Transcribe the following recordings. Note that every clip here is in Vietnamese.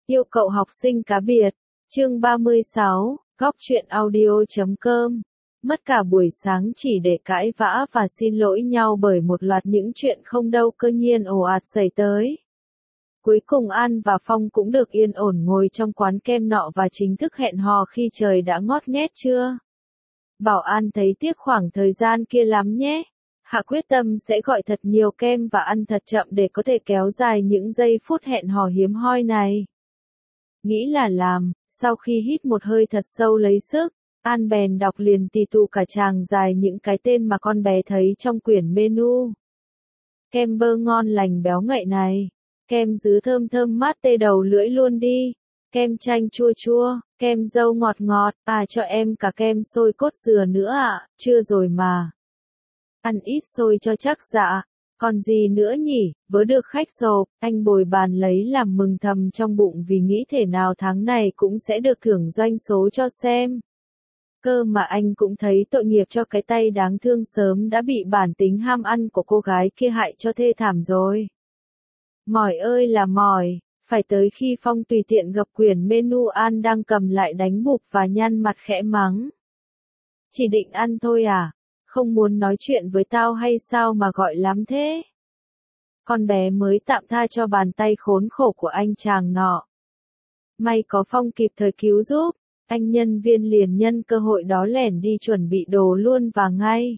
Yêu cầu học sinh cá biệt. Chương 36, góc truyện audio.com. Mất cả buổi sáng chỉ để cãi vã và xin lỗi nhau bởi một loạt những chuyện không đâu cơ nhiên ồ ạt xảy tới. Cuối cùng An và Phong cũng được yên ổn ngồi trong quán kem nọ và chính thức hẹn hò khi trời đã ngót nghét trưa. Bảo An thấy tiếc khoảng thời gian kia lắm nhé. Hạ quyết tâm sẽ gọi thật nhiều kem và ăn thật chậm để có thể kéo dài những giây phút hẹn hò hiếm hoi này. Nghĩ là làm, sau khi hít một hơi thật sâu lấy sức, An bèn đọc liền tì tụ cả tràng dài những cái tên mà con bé thấy trong quyển menu. Kem bơ ngon lành béo ngậy này, kem dứa thơm thơm mát tê đầu lưỡi luôn đi, kem chanh chua chua, kem dâu ngọt ngọt, cho em cả kem xôi cốt dừa nữa ạ, chưa rồi mà. Ăn ít xôi cho chắc dạ. Còn gì nữa nhỉ, vớ được khách sộp, anh bồi bàn lấy làm mừng thầm trong bụng vì nghĩ thể nào tháng này cũng sẽ được thưởng doanh số cho xem. Cơ mà anh cũng thấy tội nghiệp cho cái tay đáng thương sớm đã bị bản tính ham ăn của cô gái kia hại cho thê thảm rồi. Mỏi ơi là mỏi, phải tới khi Phong tùy tiện gập quyển menu An đang cầm lại đánh bụp và nhăn mặt khẽ mắng. Chỉ định ăn thôi à? Không muốn nói chuyện với tao hay sao mà gọi lắm thế? Con bé mới tạm tha cho bàn tay khốn khổ của anh chàng nọ. May có Phong kịp thời cứu giúp, anh nhân viên liền nhân cơ hội đó lẻn đi chuẩn bị đồ luôn và ngay.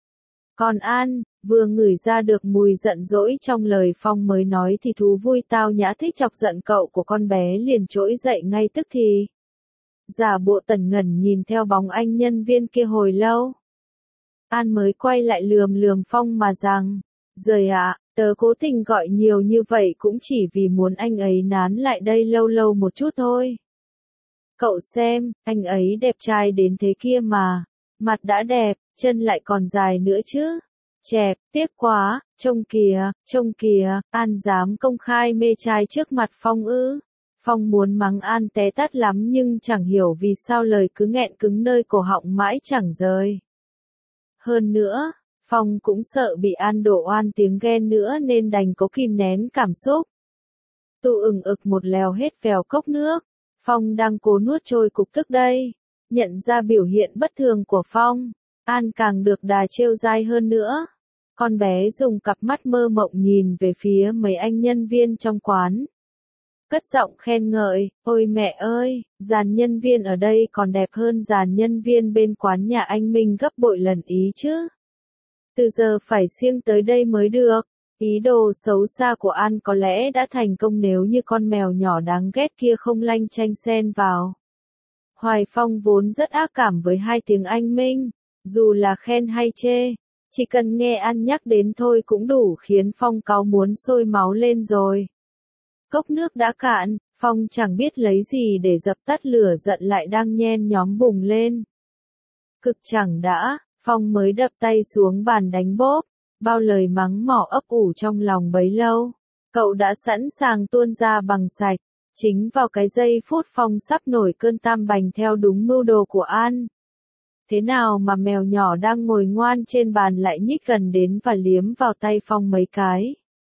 Còn An, vừa ngửi ra được mùi giận dỗi trong lời Phong mới nói thì thú vui tao nhã thích chọc giận cậu của con bé liền trỗi dậy ngay tức thì. Giả bộ tần ngẩn nhìn theo bóng anh nhân viên kia hồi lâu. An mới quay lại lườm lườm Phong mà rằng, giời ạ, tớ cố tình gọi nhiều như vậy cũng chỉ vì muốn anh ấy nán lại đây lâu lâu một chút thôi. Cậu xem, anh ấy đẹp trai đến thế kia mà, mặt đã đẹp, chân lại còn dài nữa chứ. Chẹp, tiếc quá, trông kìa, An dám công khai mê trai trước mặt Phong ư. Phong muốn mắng An té tát lắm nhưng chẳng hiểu vì sao lời cứ nghẹn cứng nơi cổ họng mãi chẳng rời. Hơn nữa, Phong cũng sợ bị An đổ oan tiếng ghen nữa nên đành cố kìm nén cảm xúc. Tụ ừng ực một lèo hết vèo cốc nước, Phong đang cố nuốt trôi cục tức đây. Nhận ra biểu hiện bất thường của Phong, An càng được đà trêu dai hơn nữa. Con bé dùng cặp mắt mơ mộng nhìn về phía mấy anh nhân viên trong quán. Cất giọng khen ngợi, ôi mẹ ơi, dàn nhân viên ở đây còn đẹp hơn dàn nhân viên bên quán nhà anh Minh gấp bội lần ý chứ. Từ giờ phải siêng tới đây mới được. Ý đồ xấu xa của An có lẽ đã thành công nếu như con mèo nhỏ đáng ghét kia không lanh chanh xen vào. Hoài Phong vốn rất ác cảm với hai tiếng anh Minh, dù là khen hay chê, chỉ cần nghe An nhắc đến thôi cũng đủ khiến Phong cáu muốn sôi máu lên rồi. Cốc nước đã cạn, Phong chẳng biết lấy gì để dập tắt lửa giận lại đang nhen nhóm bùng lên. Cực chẳng đã, Phong mới đập tay xuống bàn đánh bốp, bao lời mắng mỏ ấp ủ trong lòng bấy lâu. Cậu đã sẵn sàng tuôn ra bằng sạch, chính vào cái giây phút Phong sắp nổi cơn tam bành theo đúng mưu đồ của An. Thế nào mà mèo nhỏ đang ngồi ngoan trên bàn lại nhích gần đến và liếm vào tay Phong mấy cái.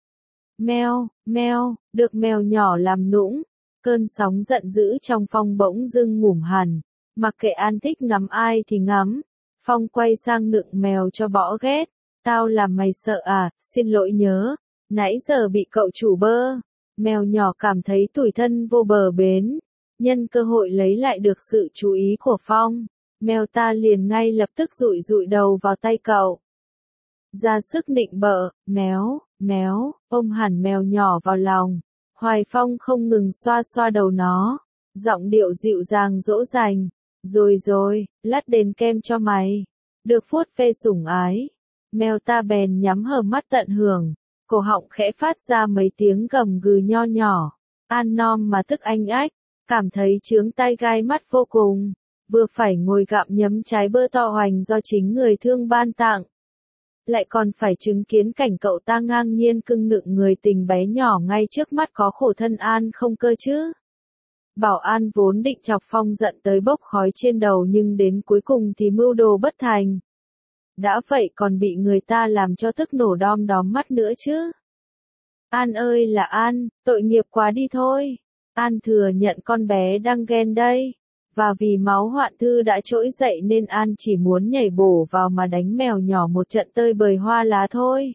Meo, meo, được mèo nhỏ làm nũng, cơn sóng giận dữ trong Phong bỗng dưng ngủm hẳn, mặc kệ An thích ngắm ai thì ngắm. Phong quay sang nựng mèo cho bỏ ghét, tao làm mày sợ à, xin lỗi nhớ, nãy giờ bị cậu chủ bơ. Mèo nhỏ cảm thấy tủi thân vô bờ bến, nhân cơ hội lấy lại được sự chú ý của Phong, mèo ta liền ngay lập tức dụi dụi đầu vào tay cậu. Ra sức nịnh bợ, méo, méo, ôm hẳn mèo nhỏ vào lòng. Hoài Phong không ngừng xoa xoa đầu nó, giọng điệu dịu dàng dỗ dành. Rồi, lát đến kem cho mày. Được vuốt ve sủng ái. Mèo ta bèn nhắm hờ mắt tận hưởng, cổ họng khẽ phát ra mấy tiếng gầm gừ nho nhỏ. An nom mà tức anh ách, cảm thấy chướng tai gai mắt vô cùng. Vừa phải ngồi gặm nhấm trái bơ to hoành do chính người thương ban tặng. Lại còn phải chứng kiến cảnh cậu ta ngang nhiên cưng nựng người tình bé nhỏ ngay trước mắt có khổ thân An không cơ chứ. Bảo An vốn định chọc Phong giận tới bốc khói trên đầu nhưng đến cuối cùng thì mưu đồ bất thành. Đã vậy còn bị người ta làm cho tức nổ đom đóm mắt nữa chứ. An ơi là An, tội nghiệp quá đi thôi. An thừa nhận con bé đang ghen đây. Và vì máu hoạn thư đã trỗi dậy nên An chỉ muốn nhảy bổ vào mà đánh mèo nhỏ một trận tơi bời hoa lá thôi.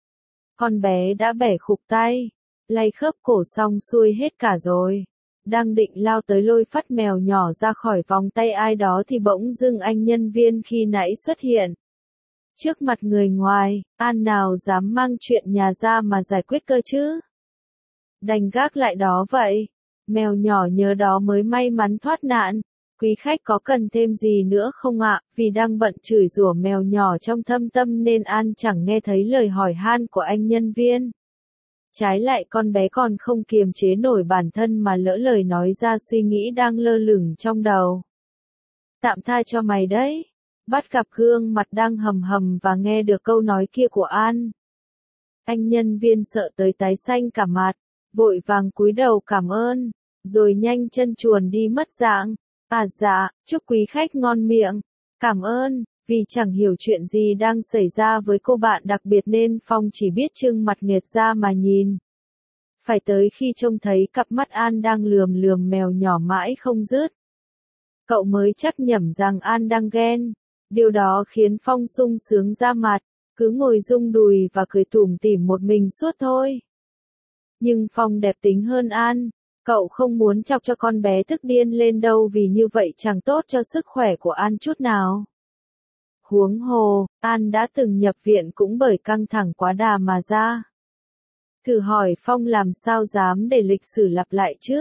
Con bé đã bẻ khục tay, lay khớp cổ xong xuôi hết cả rồi. Đang định lao tới lôi phắt mèo nhỏ ra khỏi vòng tay ai đó thì bỗng dưng anh nhân viên khi nãy xuất hiện. Trước mặt người ngoài, An nào dám mang chuyện nhà ra mà giải quyết cơ chứ? Đành gác lại đó vậy. Mèo nhỏ nhớ đó mới may mắn thoát nạn. Quý khách có cần thêm gì nữa không ạ? Vì đang bận chửi rủa mèo nhỏ trong thâm tâm nên An chẳng nghe thấy lời hỏi han của anh nhân viên. Trái lại con bé còn không kiềm chế nổi bản thân mà lỡ lời nói ra suy nghĩ đang lơ lửng trong đầu. Tạm tha cho mày đấy. Bắt gặp gương mặt đang hầm hầm và nghe được câu nói kia của An. Anh nhân viên sợ tới tái xanh cả mặt, vội vàng cúi đầu cảm ơn, rồi nhanh chân chuồn đi mất dạng. À dạ, chúc quý khách ngon miệng. Cảm ơn. Vì chẳng hiểu chuyện gì đang xảy ra với cô bạn đặc biệt nên Phong chỉ biết trưng mặt nghệt ra mà nhìn. Phải tới khi trông thấy cặp mắt An đang lườm lườm mèo nhỏ mãi không dứt, cậu mới chắc nhẩm rằng An đang ghen. Điều đó khiến Phong sung sướng ra mặt, cứ ngồi rung đùi và cười tủm tỉm một mình suốt thôi. Nhưng Phong đẹp tính hơn An, cậu không muốn chọc cho con bé tức điên lên đâu vì như vậy chẳng tốt cho sức khỏe của An chút nào. Huống hồ, An đã từng nhập viện cũng bởi căng thẳng quá đà mà ra. Thử hỏi Phong làm sao dám để lịch sử lặp lại chứ?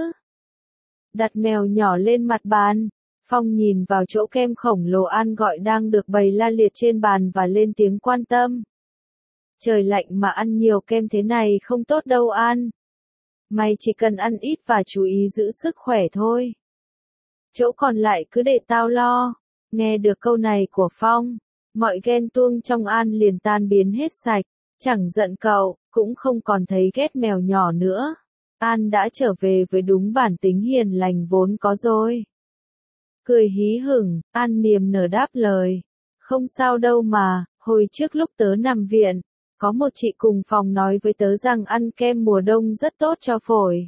Đặt mèo nhỏ lên mặt bàn, Phong nhìn vào chỗ kem khổng lồ An gọi đang được bày la liệt trên bàn và lên tiếng quan tâm. Trời lạnh mà ăn nhiều kem thế này không tốt đâu An. Mày chỉ cần ăn ít và chú ý giữ sức khỏe thôi. Chỗ còn lại cứ để tao lo. Nghe được câu này của Phong, mọi ghen tuông trong An liền tan biến hết sạch, chẳng giận cậu, cũng không còn thấy ghét mèo nhỏ nữa. An đã trở về với đúng bản tính hiền lành vốn có rồi. Cười hí hửng, An niềm nở đáp lời. Không sao đâu mà, hồi trước lúc tớ nằm viện, có một chị cùng phòng nói với tớ rằng ăn kem mùa đông rất tốt cho phổi.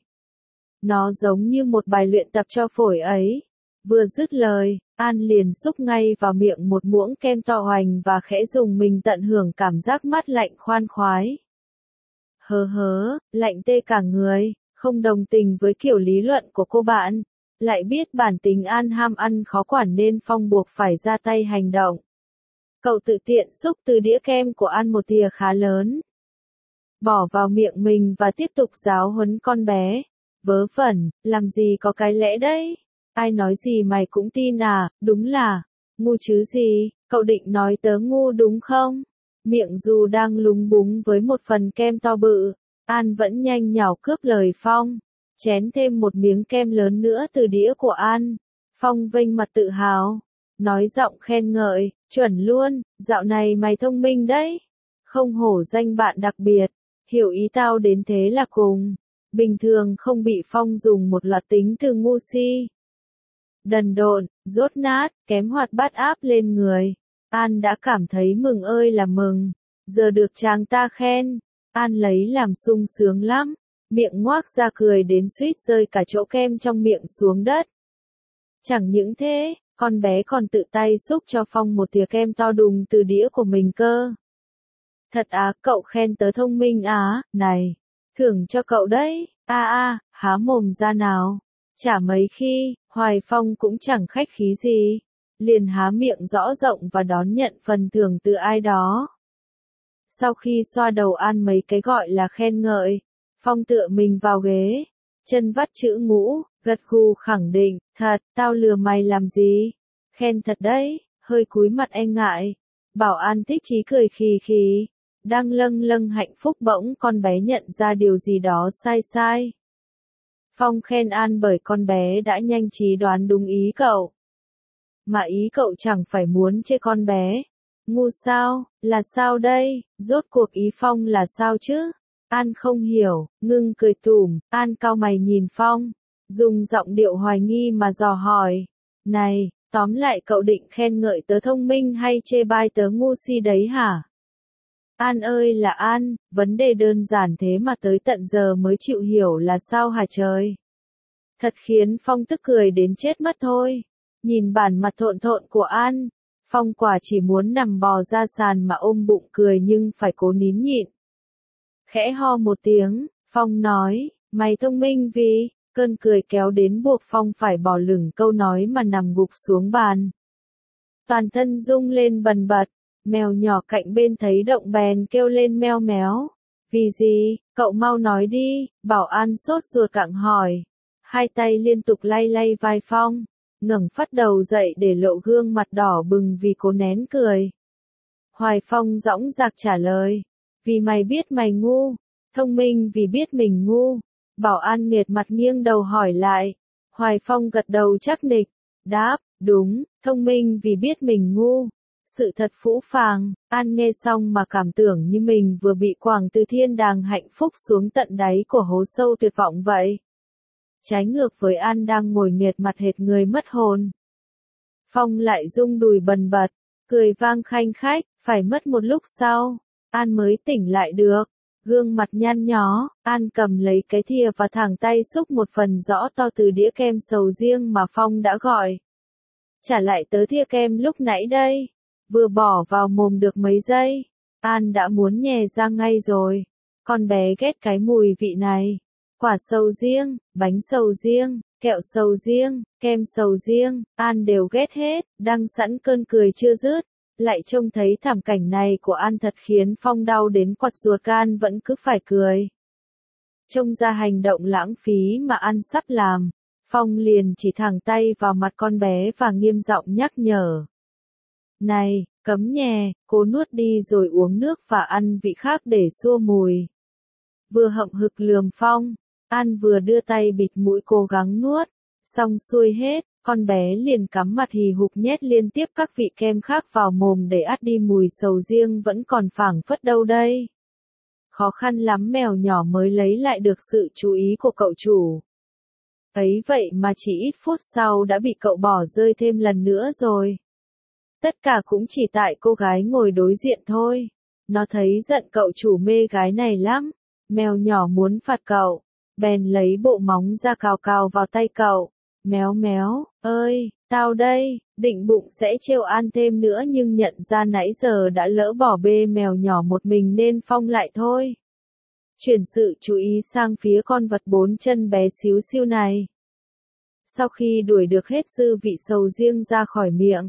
Nó giống như một bài luyện tập cho phổi ấy. Vừa dứt lời, An liền xúc ngay vào miệng một muỗng kem to hoành và khẽ dùng mình tận hưởng cảm giác mát lạnh khoan khoái. Hớ hớ, lạnh tê cả người, không đồng tình với kiểu lý luận của cô bạn. Lại biết bản tính An ham ăn khó quản nên Phong buộc phải ra tay hành động. Cậu tự tiện xúc từ đĩa kem của An một thìa khá lớn, bỏ vào miệng mình và tiếp tục giáo huấn con bé. Vớ vẩn, làm gì có cái lẽ đấy. Ai nói gì mày cũng tin à, đúng là, ngu chứ gì, cậu định nói tớ ngu đúng không? Miệng dù đang lúng búng với một phần kem to bự, An vẫn nhanh nhảu cướp lời Phong, chén thêm một miếng kem lớn nữa từ đĩa của An. Phong vênh mặt tự hào, nói giọng khen ngợi, chuẩn luôn, dạo này mày thông minh đấy. Không hổ danh bạn đặc biệt, hiểu ý tao đến thế là cùng. Bình thường không bị Phong dùng một loạt tính từ ngu si, đần độn, dốt nát, kém hoạt bát áp lên người. An đã cảm thấy mừng ơi là mừng. Giờ được chàng ta khen, An lấy làm sung sướng lắm. Miệng ngoác ra cười đến suýt rơi cả chỗ kem trong miệng xuống đất. Chẳng những thế, con bé còn tự tay xúc cho Phong một thìa kem to đùng từ đĩa của mình cơ. Thật á, cậu khen tớ thông minh á, này, thưởng cho cậu đấy, há mồm ra nào. Chả mấy khi, Hoài Phong cũng chẳng khách khí gì, liền há miệng rõ rộng và đón nhận phần thưởng từ ai đó. Sau khi xoa đầu An mấy cái gọi là khen ngợi, Phong tựa mình vào ghế, chân vắt chữ ngũ, gật gù khẳng định, thật, tao lừa mày làm gì? Khen thật đấy, hơi cúi mặt e ngại. Bảo An thích chí cười khì khì, đang lâng lâng hạnh phúc bỗng con bé nhận ra điều gì đó sai sai. Phong khen An bởi con bé đã nhanh trí đoán đúng ý cậu. Mà ý cậu chẳng phải muốn chê con bé. Ngu sao, là sao đây, rốt cuộc ý Phong là sao chứ? An không hiểu, ngưng cười tủm, An cau mày nhìn Phong, dùng giọng điệu hoài nghi mà dò hỏi. Này, tóm lại cậu định khen ngợi tớ thông minh hay chê bai tớ ngu si đấy hả? An ơi là An, vấn đề đơn giản thế mà tới tận giờ mới chịu hiểu là sao hả trời? Thật khiến Phong tức cười đến chết mất thôi. Nhìn bản mặt thộn thộn của An, Phong quả chỉ muốn nằm bò ra sàn mà ôm bụng cười nhưng phải cố nín nhịn. Khẽ ho một tiếng, Phong nói, mày thông minh vì, cơn cười kéo đến buộc Phong phải bỏ lửng câu nói mà nằm gục xuống bàn. Toàn thân rung lên bần bật, mèo nhỏ cạnh bên thấy động bèn kêu lên meo méo. Vì gì, cậu mau nói đi, Bảo An sốt ruột cặng hỏi. Hai tay liên tục lay lay vai Phong, ngẩng phát đầu dậy để lộ gương mặt đỏ bừng vì cố nén cười. Hoài Phong dõng dạc trả lời, vì mày biết mày ngu, thông minh vì biết mình ngu. Bảo An nghiệt mặt nghiêng đầu hỏi lại. Hoài Phong gật đầu chắc nịch, đáp, đúng, thông minh vì biết mình ngu. Sự thật phũ phàng, An nghe xong mà cảm tưởng như mình vừa bị quẳng từ thiên đàng hạnh phúc xuống tận đáy của hố sâu tuyệt vọng vậy. Trái ngược với An đang ngồi nghiệt mặt hệt người mất hồn. Phong lại rung đùi bần bật, cười vang khanh khách, phải mất một lúc sau, An mới tỉnh lại được. Gương mặt nhăn nhó, An cầm lấy cái thìa và thẳng tay xúc một phần rõ to từ đĩa kem sầu riêng mà Phong đã gọi. Trả lại tớ thìa kem lúc nãy đây. Vừa bỏ vào mồm được mấy giây, An đã muốn nhè ra ngay rồi. Con bé ghét cái mùi vị này. Quả sầu riêng, bánh sầu riêng, kẹo sầu riêng, kem sầu riêng, An đều ghét hết, đang sẵn cơn cười chưa dứt. Lại trông thấy thảm cảnh này của An thật khiến Phong đau đến quặt ruột gan vẫn cứ phải cười. Trông ra hành động lãng phí mà An sắp làm, Phong liền chỉ thẳng tay vào mặt con bé và nghiêm giọng nhắc nhở. Này, cấm nhè, cố nuốt đi rồi uống nước và ăn vị khác để xua mùi. Vừa hậm hực lườm Phong, An vừa đưa tay bịt mũi cố gắng nuốt, xong xuôi hết, con bé liền cắm mặt hì hục nhét liên tiếp các vị kem khác vào mồm để át đi mùi sầu riêng vẫn còn phảng phất đâu đây. Khó khăn lắm mèo nhỏ mới lấy lại được sự chú ý của cậu chủ. Ấy vậy mà chỉ ít phút sau đã bị cậu bỏ rơi thêm lần nữa rồi. Tất cả cũng chỉ tại cô gái ngồi đối diện thôi. Nó thấy giận cậu chủ mê gái này lắm. Mèo nhỏ muốn phạt cậu, bèn lấy bộ móng ra cào cào vào tay cậu. Méo méo, ơi, tao đây, định bụng sẽ trêu An thêm nữa nhưng nhận ra nãy giờ đã lỡ bỏ bê mèo nhỏ một mình nên Phong lại thôi. Chuyển sự chú ý sang phía con vật bốn chân bé xíu xiu này. Sau khi đuổi được hết dư vị sầu riêng ra khỏi miệng,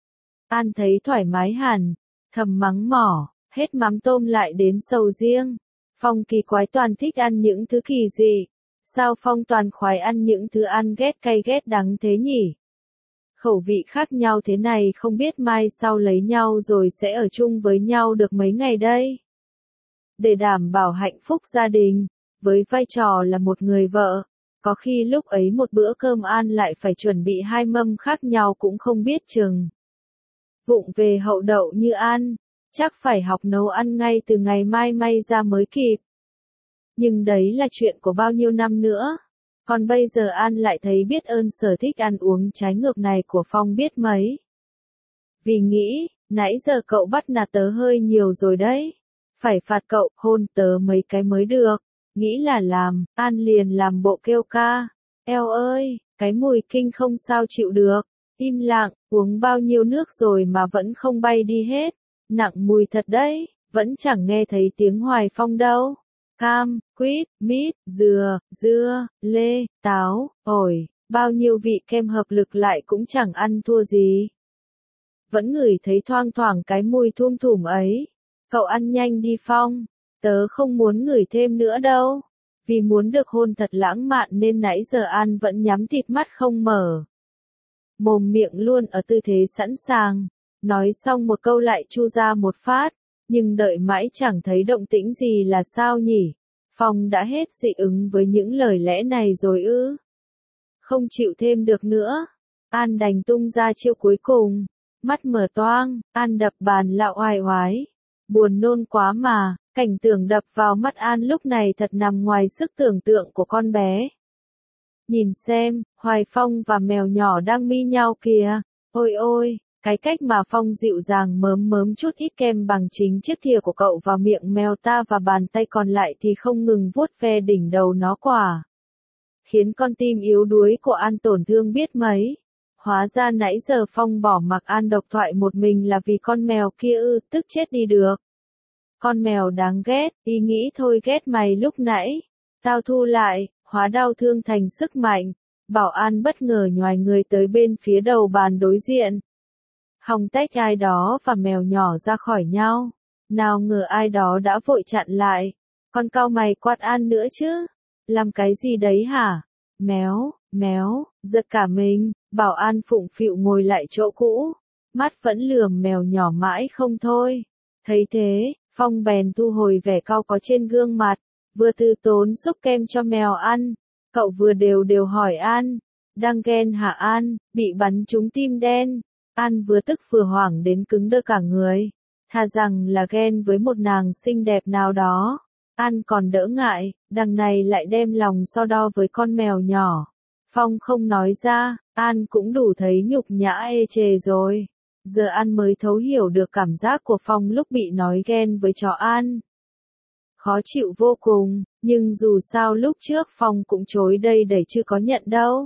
An thấy thoải mái hẳn, thầm mắng mỏ, hết mắm tôm lại đến sầu riêng. Phong kỳ quái toàn thích ăn những thứ kỳ dị. Sao Phong toàn khoái ăn những thứ ăn ghét cay ghét đắng thế nhỉ? Khẩu vị khác nhau thế này không biết mai sau lấy nhau rồi sẽ ở chung với nhau được mấy ngày đây. Để đảm bảo hạnh phúc gia đình, với vai trò là một người vợ, có khi lúc ấy một bữa cơm An lại phải chuẩn bị hai mâm khác nhau cũng không biết chừng. Vụng về hậu đậu như An, chắc phải học nấu ăn ngay từ ngày mai may ra mới kịp. Nhưng đấy là chuyện của bao nhiêu năm nữa. Còn bây giờ An lại thấy biết ơn sở thích ăn uống trái ngược này của Phong biết mấy. Vì nghĩ, nãy giờ cậu bắt nạt tớ hơi nhiều rồi đấy. Phải phạt cậu, hôn tớ mấy cái mới được. Nghĩ là làm, An liền làm bộ kêu ca. Eo ơi, cái mùi kinh không sao chịu được. Im lặng, uống bao nhiêu nước rồi mà vẫn không bay đi hết. Nặng mùi thật đấy, vẫn chẳng nghe thấy tiếng Hoài Phong đâu. Cam, quýt, mít, dưa, lê, táo, ổi, bao nhiêu vị kem hợp lực lại cũng chẳng ăn thua gì. Vẫn ngửi thấy thoang thoảng cái mùi thum thủm ấy. Cậu ăn nhanh đi Phong, tớ không muốn ngửi thêm nữa đâu. Vì muốn được hôn thật lãng mạn nên nãy giờ An vẫn nhắm thịt mắt không mở. Mồm miệng luôn ở tư thế sẵn sàng. Nói xong một câu lại chu ra một phát. Nhưng đợi mãi chẳng thấy động tĩnh gì là sao nhỉ? Phong đã hết dị ứng với những lời lẽ này rồi ư? Không chịu thêm được nữa. An đành tung ra chiêu cuối cùng. Mắt mở toang, An đập bàn lạo oai oái. Buồn nôn quá mà, cảnh tượng đập vào mắt An lúc này thật nằm ngoài sức tưởng tượng của con bé. Nhìn xem, Hoài Phong và mèo nhỏ đang mi nhau kìa. Ôi ôi! Cái cách mà Phong dịu dàng mớm chút ít kem bằng chính chiếc thìa của cậu vào miệng mèo ta và bàn tay còn lại thì không ngừng vuốt ve đỉnh đầu nó quả. khiến con tim yếu đuối của An tổn thương biết mấy. Hóa ra nãy giờ Phong bỏ mặc An độc thoại một mình là vì con mèo kia ư, tức chết đi được. Con mèo đáng ghét, ý nghĩ thôi ghét mày lúc nãy. Tao thu lại, hóa đau thương thành sức mạnh. Bảo An bất ngờ nhoài người tới bên phía đầu bàn đối diện. Hòng tách ai đó và mèo nhỏ ra khỏi nhau. Nào ngờ ai đó đã vội chặn lại. Con cau mày quát An nữa chứ. Làm cái gì đấy hả? Méo, giật cả mình. Bảo An phụng phịu ngồi lại chỗ cũ. Mắt vẫn lườm mèo nhỏ mãi không thôi. Thấy thế, Phong bèn thu hồi vẻ cau có trên gương mặt. Vừa từ tốn xúc kem cho mèo ăn. Cậu vừa đều hỏi An. Đang ghen hả An? Bị bắn trúng tim đen. An vừa tức vừa hoảng đến cứng đơ cả người. Thà rằng là ghen với một nàng xinh đẹp nào đó. An còn đỡ ngại, đằng này lại đem lòng so đo với con mèo nhỏ. Phong không nói ra, An cũng đủ thấy nhục nhã ê chề rồi. Giờ An mới thấu hiểu được cảm giác của Phong lúc bị nói ghen với chó An. Khó chịu vô cùng, nhưng dù sao lúc trước Phong cũng chối đây đẩy chứ có nhận đâu.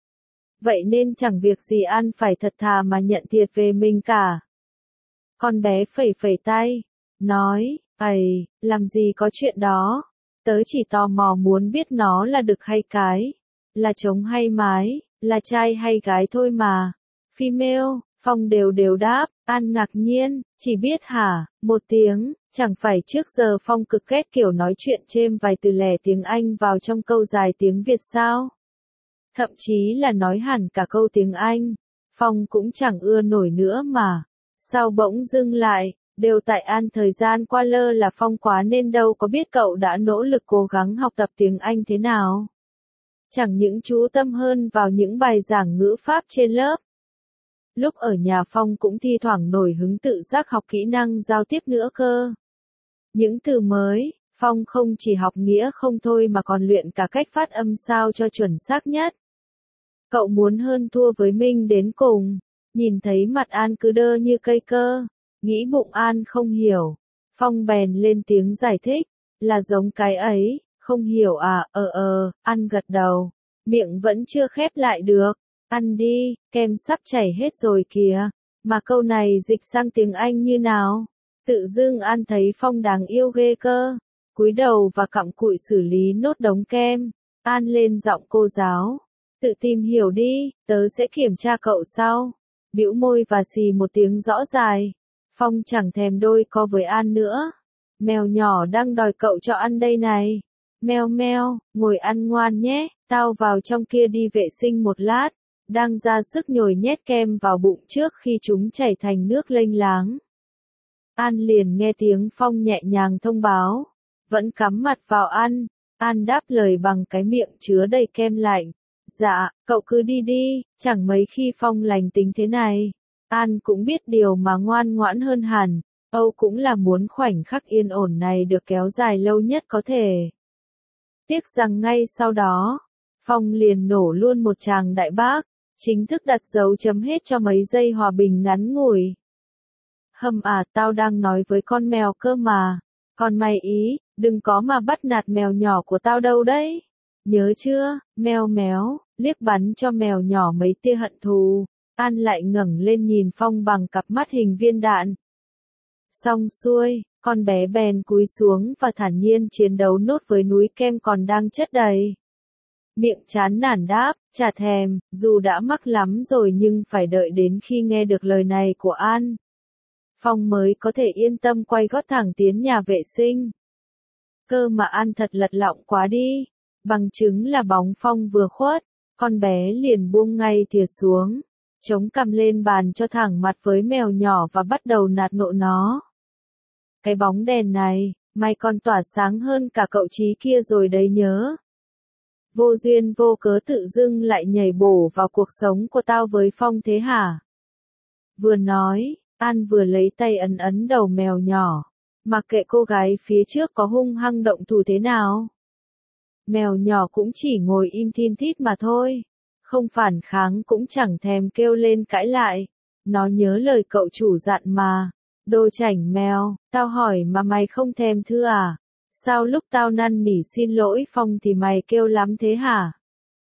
Vậy nên chẳng việc gì An phải thật thà mà nhận thiệt về mình cả. Con bé phẩy phẩy tay, nói, ầy, làm gì có chuyện đó. Tớ chỉ tò mò muốn biết nó là đực hay cái, là trống hay mái, là trai hay gái thôi mà. Female, Phong đều đáp, An ngạc nhiên, chỉ biết hả, một tiếng, chẳng phải trước giờ Phong cực ghét kiểu nói chuyện chêm vài từ lẻ tiếng Anh vào trong câu dài tiếng Việt sao? Thậm chí là nói hẳn cả câu tiếng Anh, Phong cũng chẳng ưa nổi nữa mà. Sao bỗng dưng lại, đều tại An thời gian qua lơ là Phong quá nên đâu có biết cậu đã nỗ lực cố gắng học tập tiếng Anh thế nào. Chẳng những chú tâm hơn vào những bài giảng ngữ pháp trên lớp. Lúc ở nhà Phong cũng thi thoảng nổi hứng tự giác học kỹ năng giao tiếp nữa cơ. Những từ mới, Phong không chỉ học nghĩa không thôi mà còn luyện cả cách phát âm sao cho chuẩn xác nhất. Cậu muốn hơn thua với Minh đến cùng. Nhìn thấy mặt An cứ đơ như cây cơ. Nghĩ bụng An không hiểu. Phong bèn lên tiếng giải thích. Là giống cái ấy, không hiểu à, An gật đầu. Miệng vẫn chưa khép lại được. Ăn đi, kem sắp chảy hết rồi kìa. Mà câu này dịch sang tiếng Anh như nào? Tự dưng An thấy Phong đáng yêu ghê cơ. Cúi đầu và cặm cụi xử lý nốt đống kem. An lên giọng cô giáo. Tự tìm hiểu đi, tớ sẽ kiểm tra cậu sau. Bĩu môi và xì một tiếng rõ dài. Phong chẳng thèm đôi co với An nữa. Mèo nhỏ đang đòi cậu cho ăn đây này. Meo, ngồi ăn ngoan nhé, tao vào trong kia đi vệ sinh một lát. Đang ra sức nhồi nhét kem vào bụng trước khi chúng chảy thành nước lênh láng. An liền nghe tiếng Phong nhẹ nhàng thông báo. Vẫn cắm mặt vào ăn. An đáp lời bằng cái miệng chứa đầy kem lạnh. Dạ, cậu cứ đi đi, chẳng mấy khi Phong lành tính thế này. An cũng biết điều mà ngoan ngoãn hơn hẳn. Âu cũng là muốn khoảnh khắc yên ổn này được kéo dài lâu nhất có thể. Tiếc rằng ngay sau đó, Phong liền nổ luôn một tràng đại bác, chính thức đặt dấu chấm hết cho mấy giây hòa bình ngắn ngủi. Tao đang nói với con mèo cơ mà. Còn mày ý, đừng có mà bắt nạt mèo nhỏ của tao đâu đấy. Nhớ chưa, méo, liếc bắn cho mèo nhỏ mấy tia hận thù. An lại ngẩng lên nhìn Phong bằng cặp mắt hình viên đạn. Xong xuôi, con bé bèn cúi xuống và thản nhiên chiến đấu nốt với núi kem còn đang chất đầy. Miệng chán nản đáp, chả thèm, dù đã mắc lắm rồi nhưng phải đợi đến khi nghe được lời này của An. Phong mới có thể yên tâm quay gót thẳng tiến nhà vệ sinh. Cơ mà An thật lật lọng quá đi. Bằng chứng là bóng Phong vừa khuất, con bé liền buông ngay thìa xuống, chống cằm lên bàn cho thẳng mặt với mèo nhỏ và bắt đầu nạt nộ nó. Cái bóng đèn này, mày còn tỏa sáng hơn cả cậu Chí kia rồi đấy nhớ. Vô duyên vô cớ tự dưng lại nhảy bổ vào cuộc sống của tao với Phong thế hả? Vừa nói, An vừa lấy tay ấn đầu mèo nhỏ, mặc kệ cô gái phía trước có hung hăng động thủ thế nào. Mèo nhỏ cũng chỉ ngồi im thin thít mà thôi, không phản kháng cũng chẳng thèm kêu lên cãi lại. Nó nhớ lời cậu chủ dặn mà. Đồ chảnh mèo, tao hỏi mà mày không thèm thưa à? Sao lúc tao năn nỉ xin lỗi Phong thì mày kêu lắm thế hả?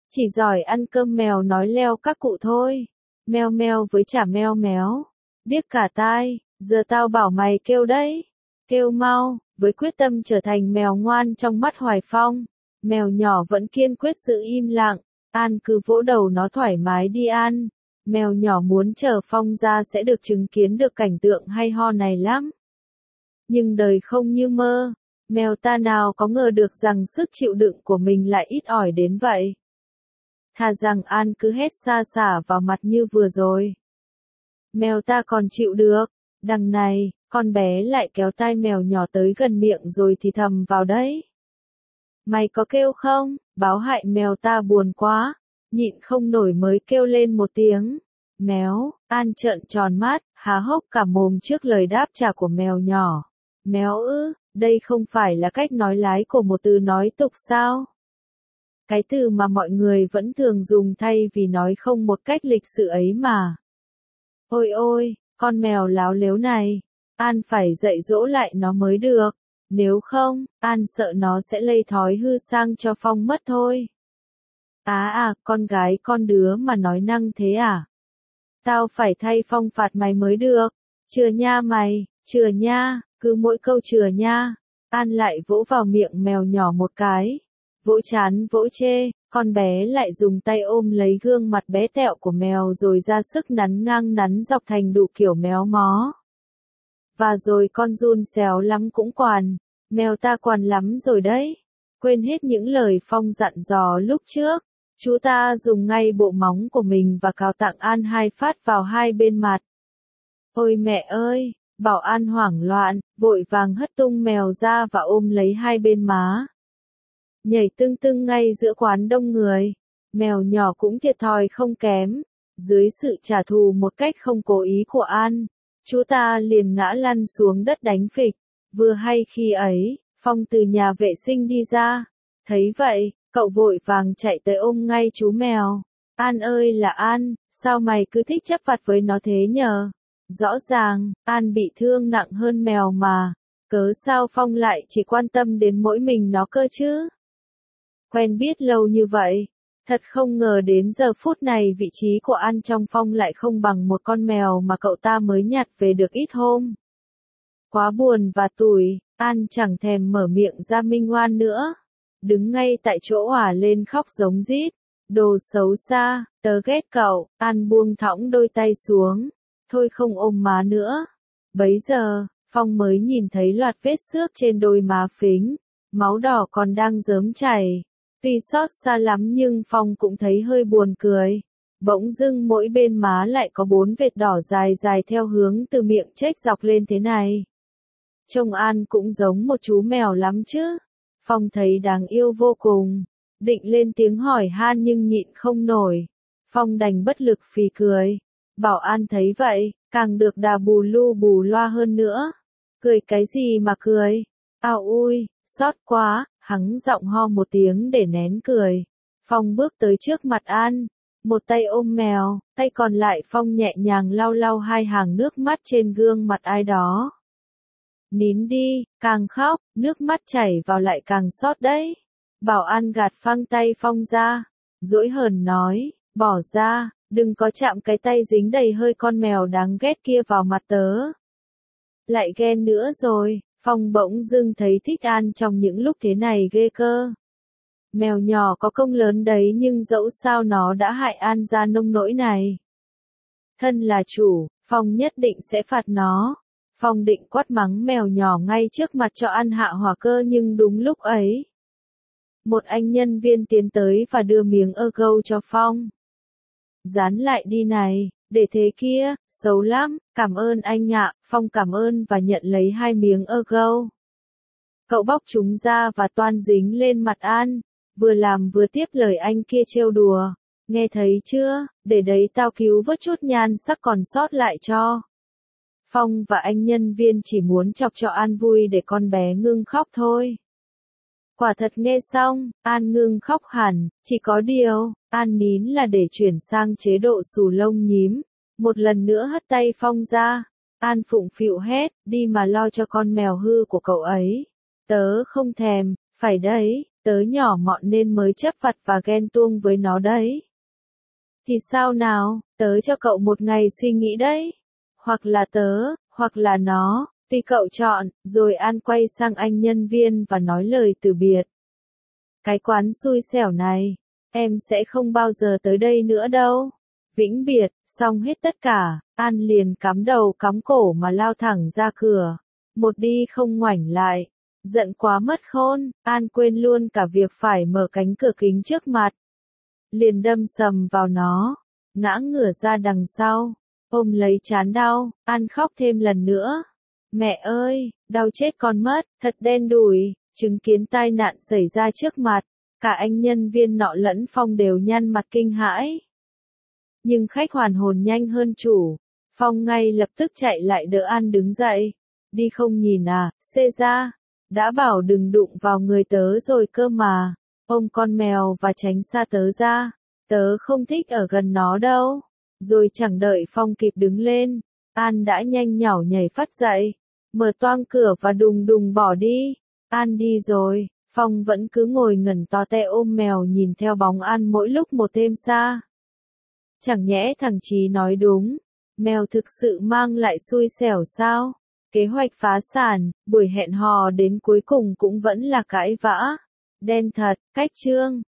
Chỉ giỏi ăn cơm mèo nói leo các cụ thôi. Meo meo với chả meo méo. Điếc cả tai, giờ tao bảo mày kêu đấy. Kêu mau, với quyết tâm trở thành mèo ngoan trong mắt Hoài Phong. Mèo nhỏ vẫn kiên quyết giữ im lặng. An cứ vỗ đầu nó thoải mái đi An. Mèo nhỏ muốn chờ Phong ra sẽ được chứng kiến được cảnh tượng hay ho này lắm. Nhưng đời không như mơ. Mèo ta nào có ngờ được rằng sức chịu đựng của mình lại ít ỏi đến vậy. Thà rằng An cứ hét xa xả vào mặt như vừa rồi. Mèo ta còn chịu được. Đằng này, con bé lại kéo tai mèo nhỏ tới gần miệng rồi thì thầm vào đấy. Mày có kêu không? Báo hại mèo ta buồn quá. Nhịn không nổi mới kêu lên một tiếng. Méo, An trợn tròn mắt, há hốc cả mồm trước lời đáp trả của mèo nhỏ. Méo ư, đây không phải là cách nói lái của một từ nói tục sao? Cái từ mà mọi người vẫn thường dùng thay vì nói không một cách lịch sự ấy mà. Ôi ôi, con mèo láo lếu này, An phải dạy dỗ lại nó mới được. Nếu không, An sợ nó sẽ lây thói hư sang cho Phong mất thôi. Con gái con đứa mà nói năng thế à? Tao phải thay Phong phạt mày mới được. Chừa nha mày, chừa nha, cứ mỗi câu chừa nha. An lại vỗ vào miệng mèo nhỏ một cái. Vỗ chán vỗ chê, con bé lại dùng tay ôm lấy gương mặt bé tẹo của mèo rồi ra sức nắn ngang nắn dọc thành đủ kiểu méo mó. Và rồi con giun xéo lắm cũng quàn. Mèo ta quàn lắm rồi đấy. Quên hết những lời Phong dặn dò lúc trước. Chú ta dùng ngay bộ móng của mình và cào tặng An 2 phát vào hai bên mặt. Ôi mẹ ơi, Bảo An hoảng loạn, vội vàng hất tung mèo ra và ôm lấy hai bên má. Nhảy tưng tưng ngay giữa quán đông người. Mèo nhỏ cũng thiệt thòi không kém. Dưới sự trả thù một cách không cố ý của An, chú ta liền ngã lăn xuống đất đánh phịch. Vừa hay khi ấy, Phong từ nhà vệ sinh đi ra. Thấy vậy, cậu vội vàng chạy tới ôm ngay chú mèo. An ơi là An, sao mày cứ thích chấp vặt với nó thế nhờ? Rõ ràng, An bị thương nặng hơn mèo mà. Cớ sao Phong lại chỉ quan tâm đến mỗi mình nó cơ chứ? Quen biết lâu như vậy, thật không ngờ đến giờ phút này vị trí của An trong Phong lại không bằng một con mèo mà cậu ta mới nhặt về được ít hôm. Quá buồn và tủi, An chẳng thèm mở miệng ra minh oan nữa. Đứng ngay tại chỗ òa lên khóc giống rít. Đồ xấu xa, tớ ghét cậu. An buông thõng đôi tay xuống. Thôi không ôm má nữa. Bấy giờ, Phong mới nhìn thấy loạt vết xước trên đôi má phính. Máu đỏ còn đang rớm chảy. Tuy xót xa lắm nhưng Phong cũng thấy hơi buồn cười. Bỗng dưng mỗi bên má lại có 4 vệt đỏ dài dài theo hướng từ miệng chếch dọc lên thế này. Trông An cũng giống một chú mèo lắm chứ. Phong thấy đáng yêu vô cùng. Định lên tiếng hỏi han nhưng nhịn không nổi. Phong đành bất lực phì cười. Bảo An thấy vậy, càng được đà bù lu bù loa hơn nữa. Cười cái gì mà cười? Ao ui, xót quá, hắng giọng ho một tiếng để nén cười. Phong bước tới trước mặt An. Một tay ôm mèo, tay còn lại Phong nhẹ nhàng lau lau hai hàng nước mắt trên gương mặt ai đó. Nín đi, càng khóc, nước mắt chảy vào lại càng xót đấy. Bảo An gạt phăng tay Phong ra, dỗi hờn nói, bỏ ra, đừng có chạm cái tay dính đầy hơi con mèo đáng ghét kia vào mặt tớ. Lại ghen nữa rồi, Phong bỗng dưng thấy thích An trong những lúc thế này ghê cơ. Mèo nhỏ có công lớn đấy nhưng dẫu sao nó đã hại An ra nông nỗi này. Thân là chủ, Phong nhất định sẽ phạt nó. Phong định quát mắng mèo nhỏ ngay trước mặt cho An hạ hỏa cơ nhưng đúng lúc ấy. Một anh nhân viên tiến tới và đưa miếng ơ gâu cho Phong. Dán lại đi này, để thế kia, xấu lắm, cảm ơn anh ạ, Phong cảm ơn và nhận lấy 2 miếng ơ gâu. Cậu bóc chúng ra và toan dính lên mặt An, vừa làm vừa tiếp lời anh kia trêu đùa. Nghe thấy chưa, để đấy tao cứu vớt chút nhan sắc còn sót lại cho. Phong và anh nhân viên chỉ muốn chọc cho An vui để con bé ngưng khóc thôi. Quả thật nghe xong, An ngưng khóc hẳn, chỉ có điều, An nín là để chuyển sang chế độ xù lông nhím. Một lần nữa hất tay Phong ra, An phụng phịu hét, đi mà lo cho con mèo hư của cậu ấy. Tớ không thèm, phải đấy, tớ nhỏ mọn nên mới chấp vặt và ghen tuông với nó đấy. Thì sao nào, tớ cho cậu một ngày suy nghĩ đấy. Hoặc là tớ, hoặc là nó, tùy cậu chọn, rồi An quay sang anh nhân viên và nói lời từ biệt. Cái quán xui xẻo này, em sẽ không bao giờ tới đây nữa đâu. Vĩnh biệt, xong hết tất cả, An liền cắm đầu cắm cổ mà lao thẳng ra cửa. Một đi không ngoảnh lại. Giận quá mất khôn, An quên luôn cả việc phải mở cánh cửa kính trước mặt. Liền đâm sầm vào nó, ngã ngửa ra đằng sau, ôm lấy trán đau, An khóc thêm lần nữa. Mẹ ơi, đau chết con mất, thật đen đủi, chứng kiến tai nạn xảy ra trước mặt, cả anh nhân viên nọ lẫn Phong đều nhăn mặt kinh hãi. Nhưng khách hoàn hồn nhanh hơn chủ, Phong ngay lập tức chạy lại đỡ An đứng dậy. Đi không nhìn à, xê ra, đã bảo đừng đụng vào người tớ rồi cơ mà, ôm con mèo và tránh xa tớ ra, tớ không thích ở gần nó đâu. Rồi chẳng đợi Phong kịp đứng lên, An đã nhanh nhảu nhảy phắt dậy, mở toang cửa và đùng đùng bỏ đi. An đi rồi, Phong vẫn cứ ngồi ngẩn to te ôm mèo nhìn theo bóng An mỗi lúc một thêm xa. Chẳng nhẽ thằng Chí nói đúng, mèo thực sự mang lại xui xẻo sao? Kế hoạch phá sản, buổi hẹn hò đến cuối cùng cũng vẫn là cãi vã. Đen thật, cách chương.